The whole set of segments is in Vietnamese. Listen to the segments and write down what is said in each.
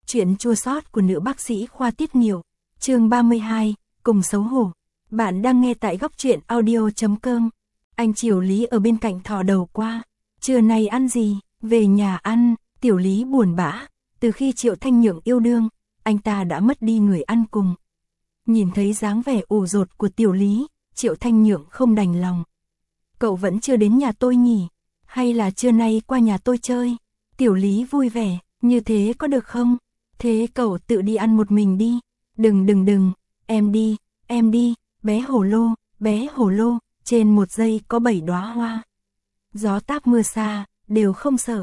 Chuyện chua xót của nữ bác sĩ khoa tiết niệu, chương 32, cùng xấu hổ. Bạn đang nghe tại góc truyện audio.com. Anh Triều Lý ở bên cạnh thò đầu qua. Trưa nay ăn gì? Về nhà ăn. Tiểu Lý buồn bã. Từ khi Triệu Thanh Nhượng yêu đương, anh ta đã mất đi người ăn cùng. Nhìn thấy dáng vẻ ủ rột của Tiểu Lý, Triệu Thanh Nhượng không đành lòng. Cậu vẫn chưa đến nhà tôi nhỉ? Hay là trưa nay qua nhà tôi chơi? Tiểu Lý vui vẻ. Như thế có được không? Thế cậu tự đi ăn một mình đi. Đừng, em đi, bé hổ lô, trên một giây có 7 đóa hoa. Gió táp mưa xa, đều không sợ.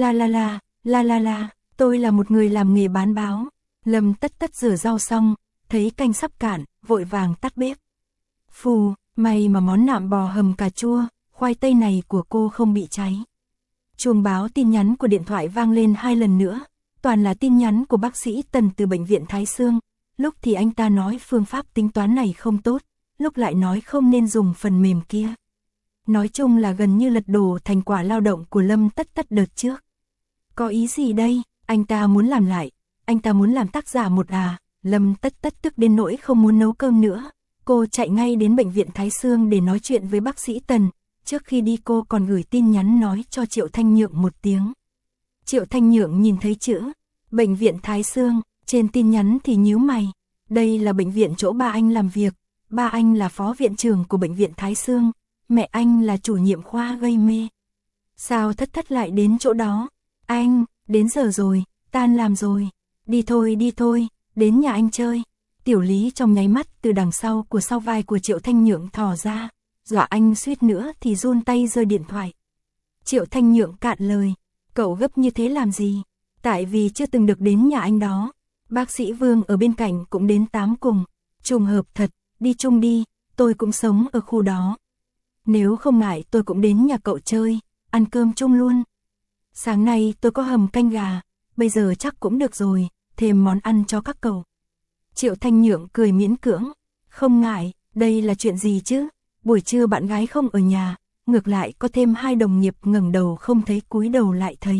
La, tôi là một người làm nghề bán báo. Lâm Tất Tất rửa rau xong, thấy canh sắp cạn, vội vàng tắt bếp. Phù, may mà món nạm bò hầm cà chua, khoai tây này của cô không bị cháy. Chuông báo tin nhắn của điện thoại vang lên 2 lần nữa, toàn là tin nhắn của bác sĩ Tần từ bệnh viện Thái Xương. Lúc thì anh ta nói phương pháp tính toán này không tốt, lúc lại nói không nên dùng phần mềm kia. Nói chung là gần như lật đổ thành quả lao động của Lâm Tất Tất đợt trước. Có ý gì đây? Anh ta muốn làm lại, anh ta muốn làm tác giả một à? Lâm Tất Tất tức đến nỗi không muốn nấu cơm nữa. Cô chạy ngay đến bệnh viện Thái Xương để nói chuyện với bác sĩ Tần. Trước khi đi cô còn gửi tin nhắn nói cho Triệu Thanh Nhượng một tiếng. Triệu Thanh Nhượng nhìn thấy chữ bệnh viện Thái Xương, trên tin nhắn thì nhíu mày. Đây là bệnh viện chỗ ba anh làm việc, ba anh là phó viện trưởng của bệnh viện Thái Xương, mẹ anh là chủ nhiệm khoa gây mê. Sao Thất Thất lại đến chỗ đó? Anh, đến giờ rồi, tan làm rồi. Đi thôi, đến nhà anh chơi. Tiểu Lý trong nháy mắt từ đằng sau của sau vai của Triệu Thanh Nhượng thò ra, dọa anh suýt nữa thì run tay rơi điện thoại. Triệu Thanh Nhượng cạn lời, cậu gấp như thế làm gì? Tại vì chưa từng được đến nhà anh đó. Bác sĩ Vương ở bên cạnh cũng đến 8 cùng. Trùng hợp thật, đi chung đi, tôi cũng sống ở khu đó. Nếu không ngại tôi cũng đến nhà cậu chơi, ăn cơm chung luôn. Sáng nay tôi có hầm canh gà, bây giờ chắc cũng được rồi, thêm món ăn cho các cậu. Triệu Thanh Nhượng cười miễn cưỡng, không ngại, đây là chuyện gì chứ? Buổi trưa bạn gái không ở nhà, ngược lại có thêm 2 đồng nghiệp ngẩng đầu không thấy cúi đầu lại thấy.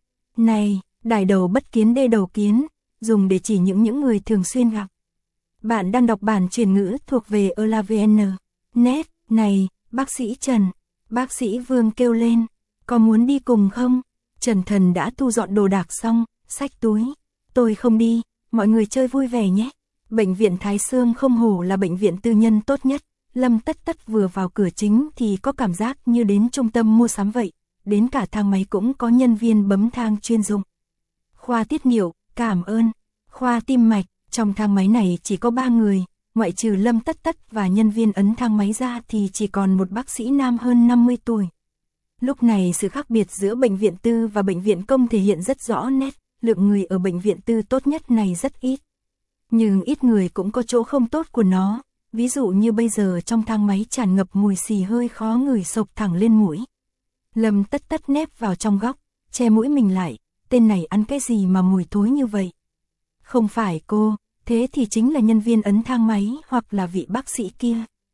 Này, đài đầu bất kiến đê đầu kiến, dùng để chỉ những người thường xuyên gặp. Bạn đang đọc bản chuyển ngữ thuộc về ELAVN. Net, này, bác sĩ Trần. Bác sĩ Vương kêu lên, có muốn đi cùng không? Trần Thần đã thu dọn đồ đạc xong, xách túi. Tôi không đi, mọi người chơi vui vẻ nhé. Bệnh viện Thái Xương không hổ là bệnh viện tư nhân tốt nhất. Lâm Tất Tất vừa vào cửa chính thì có cảm giác như đến trung tâm mua sắm vậy. Đến cả thang máy cũng có nhân viên bấm thang chuyên dụng. Khoa tiết niệu, cảm ơn. Khoa tim mạch, trong thang máy này chỉ có 3 người, ngoại trừ Lâm Tất Tất và nhân viên ấn thang máy ra thì chỉ còn một bác sĩ nam hơn 50 tuổi. Lúc này sự khác biệt giữa bệnh viện tư và bệnh viện công thể hiện rất rõ nét, lượng người ở bệnh viện tư tốt nhất này rất ít. Nhưng ít người cũng có chỗ không tốt của nó, ví dụ như bây giờ trong thang máy tràn ngập mùi xì hơi khó ngửi xộc thẳng lên mũi. Lâm Tất Tất nép vào trong góc, che mũi mình lại, tên này ăn cái gì mà mùi thối như vậy? Không phải cô, thế thì chính là nhân viên ấn thang máy hoặc là vị bác sĩ kia.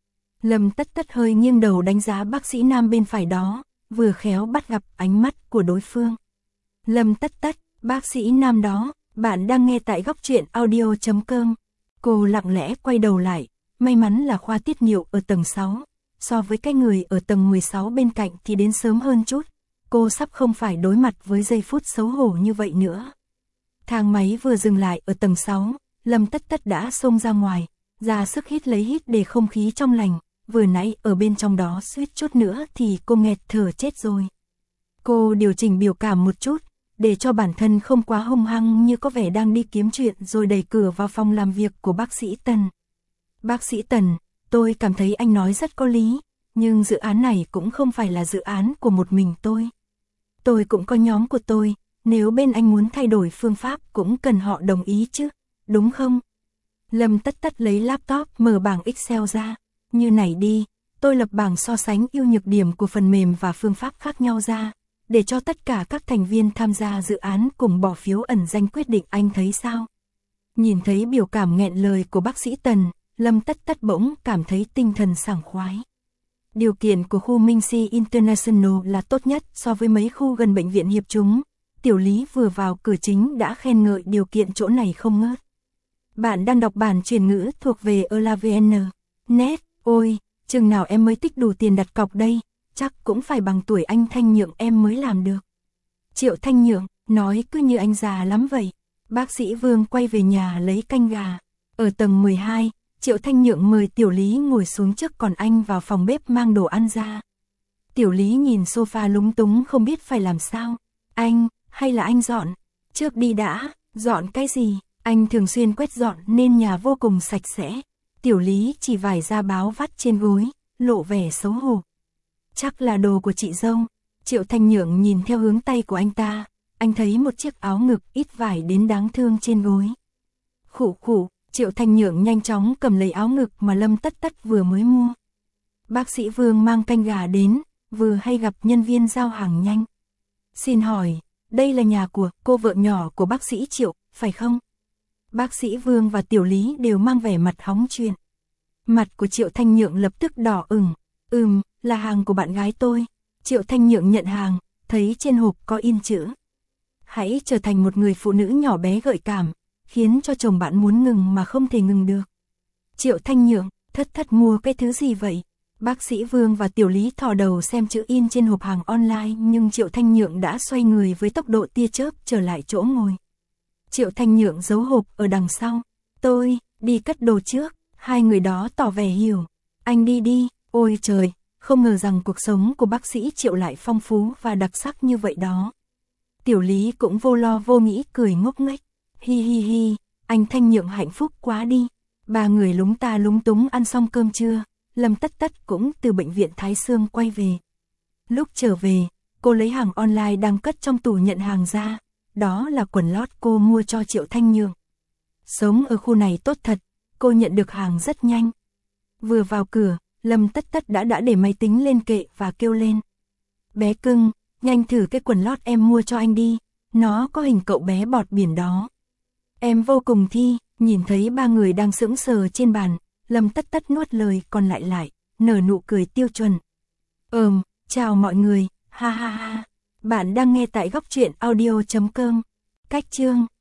Lâm Tất Tất hơi nghiêng đầu đánh giá bác sĩ nam bên phải đó, vừa khéo bắt gặp ánh mắt của đối phương. Lâm Tất Tất, bác sĩ nam đó, bạn đang nghe tại góc truyện audio.com. Cô lặng lẽ quay đầu lại, may mắn là khoa tiết niệu ở tầng 6, so với cái người ở tầng 16 bên cạnh thì đến sớm hơn chút. Cô sắp không phải đối mặt với giây phút xấu hổ như vậy nữa. Thang máy vừa dừng lại ở tầng 6, Lâm Tất Tất đã xông ra ngoài, ra sức hít để không khí trong lành, vừa nãy ở bên trong đó suýt chút nữa thì cô nghẹt thở chết rồi. Cô điều chỉnh biểu cảm một chút, để cho bản thân không quá hung hăng như có vẻ đang đi kiếm chuyện rồi đẩy cửa vào phòng làm việc của bác sĩ Tần. Bác sĩ Tần, tôi cảm thấy anh nói rất có lý, nhưng dự án này cũng không phải là dự án của một mình tôi. Tôi cũng có nhóm của tôi, nếu bên anh muốn thay đổi phương pháp cũng cần họ đồng ý chứ, đúng không? Lâm Tất Tất lấy laptop mở bảng Excel ra, như này đi, tôi lập bảng so sánh ưu nhược điểm của phần mềm và phương pháp khác nhau ra, để cho tất cả các thành viên tham gia dự án cùng bỏ phiếu ẩn danh quyết định, anh thấy sao? Nhìn thấy biểu cảm nghẹn lời của bác sĩ Tần, Lâm Tất Tất bỗng cảm thấy tinh thần sảng khoái. Điều kiện của khu Minh Si International là tốt nhất so với mấy khu gần bệnh viện Hiệp Chúng. Tiểu Lý vừa vào cửa chính đã khen ngợi điều kiện chỗ này không ngớt. Bạn đang đọc bản chuyển ngữ thuộc về ELAVN. Net, ôi, chừng nào em mới tích đủ tiền đặt cọc đây, chắc cũng phải bằng tuổi anh Thanh Nhượng em mới làm được. Triệu Thanh Nhượng, nói cứ như anh già lắm vậy. Bác sĩ Vương quay về nhà lấy canh gà. Ở tầng 12, Triệu Thanh Nhượng mời Tiểu Lý ngồi xuống trước còn anh vào phòng bếp mang đồ ăn ra. Tiểu Lý nhìn sofa lúng túng không biết phải làm sao. Anh, hay là anh dọn? Trước đi đã, dọn cái gì? Anh thường xuyên quét dọn nên nhà vô cùng sạch sẽ. Tiểu Lý chỉ vải ra báo vắt trên gối, lộ vẻ xấu hổ. Chắc là đồ của chị dâu. Triệu Thanh Nhượng nhìn theo hướng tay của anh ta. Anh thấy một chiếc áo ngực ít vải đến đáng thương trên gối. Khụ khụ, Triệu Thanh Nhượng nhanh chóng cầm lấy áo ngực mà Lâm Tất Tất vừa mới mua. Bác sĩ Vương mang canh gà đến, vừa hay gặp nhân viên giao hàng nhanh. Xin hỏi, đây là nhà của cô vợ nhỏ của bác sĩ Triệu, phải không? Bác sĩ Vương và Tiểu Lý đều mang vẻ mặt hóng chuyện. Mặt của Triệu Thanh Nhượng lập tức đỏ ửng. Là hàng của bạn gái tôi. Triệu Thanh Nhượng nhận hàng, thấy trên hộp có in chữ. Hãy trở thành một người phụ nữ nhỏ bé gợi cảm, khiến cho chồng bạn muốn ngừng mà không thể ngừng được. Triệu Thanh Nhượng, thất mua cái thứ gì vậy? Bác sĩ Vương và Tiểu Lý thò đầu xem chữ in trên hộp hàng online nhưng Triệu Thanh Nhượng đã xoay người với tốc độ tia chớp trở lại chỗ ngồi. Triệu Thanh Nhượng giấu hộp ở đằng sau. Tôi, đi cất đồ trước. Hai người đó tỏ vẻ hiểu. Anh đi. Ôi trời, không ngờ rằng cuộc sống của bác sĩ Triệu lại phong phú và đặc sắc như vậy đó. Tiểu Lý cũng vô lo vô nghĩ cười ngốc nghếch. Hi, anh Thanh Nhượng hạnh phúc quá đi. Ba người lúng ta lúng túng ăn xong cơm trưa, Lâm Tất Tất cũng từ bệnh viện Thái Xương quay về. Lúc trở về, cô lấy hàng online đang cất trong tủ nhận hàng ra. Đó là quần lót cô mua cho Triệu Thanh Nhượng. Sống ở khu này tốt thật, cô nhận được hàng rất nhanh. Vừa vào cửa, Lâm Tất Tất đã để máy tính lên kệ và kêu lên. Bé cưng, nhanh thử cái quần lót em mua cho anh đi, nó có hình cậu bé bọt biển đó. Em vô cùng thi, nhìn thấy ba người đang sững sờ trên bàn, Lâm Tất Tất nuốt lời còn lại, nở nụ cười tiêu chuẩn. Chào mọi người, ha. Bạn đang nghe tại góc truyện audio.com. Cách chương